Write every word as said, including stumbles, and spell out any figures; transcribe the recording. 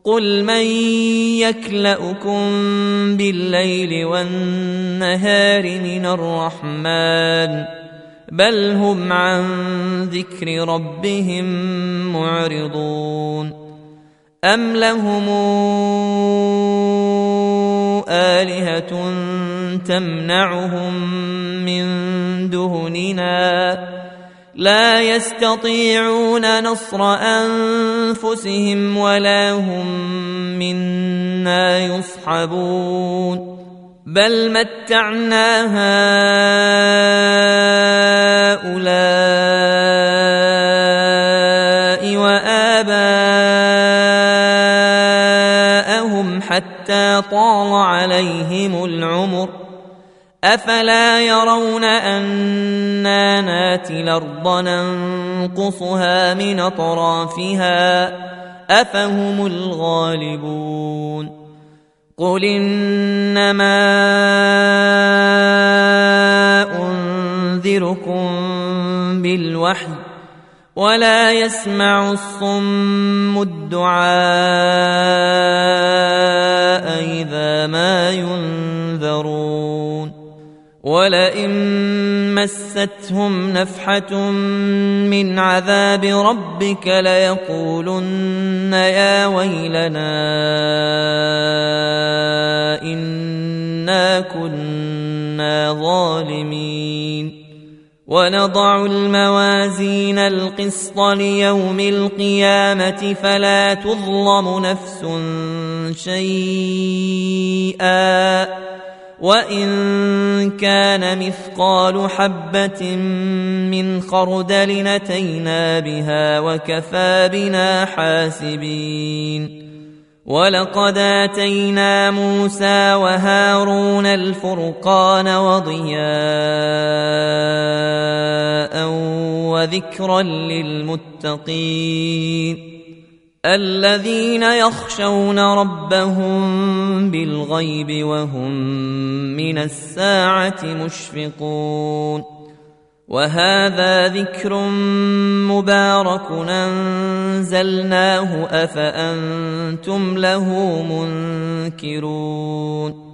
قل من يكلؤكم بالليل والنهار من الرحمن بل هم عن ذكر ربهم معرضون أم لهم آلهة تمنعهم من دوننا لا يستطيعون نصر أنفسهم ولا هم منا يصحبون بل متعنا هؤلاء وآباءهم حتى طال عليهم العمر أفلا يرون أنا ناتي الأرض ننقصها من أطرافها أفهم الغالبون قل إنما أنذركم بالوحي ولا يسمع الصم الدعاء إذا ما ينذرون ولئن مستهم نفحة من عذاب ربك ليقولن يا ويلنا إنا كنا ظالمين ونضع الموازين القسط ليوم القيامة فلا تظلم نفس شيئا وإن كان مثقال حبة من خردل أتينا بها وكفى بنا حاسبين ولقد آتينا موسى وهارون الفرقان وضياء وذكرا للمتقين الذين يخشون ربهم بالغيب وهم من الساعة مشفقون وهذا ذكر مبارك أنزلناه أفأنتم له منكرون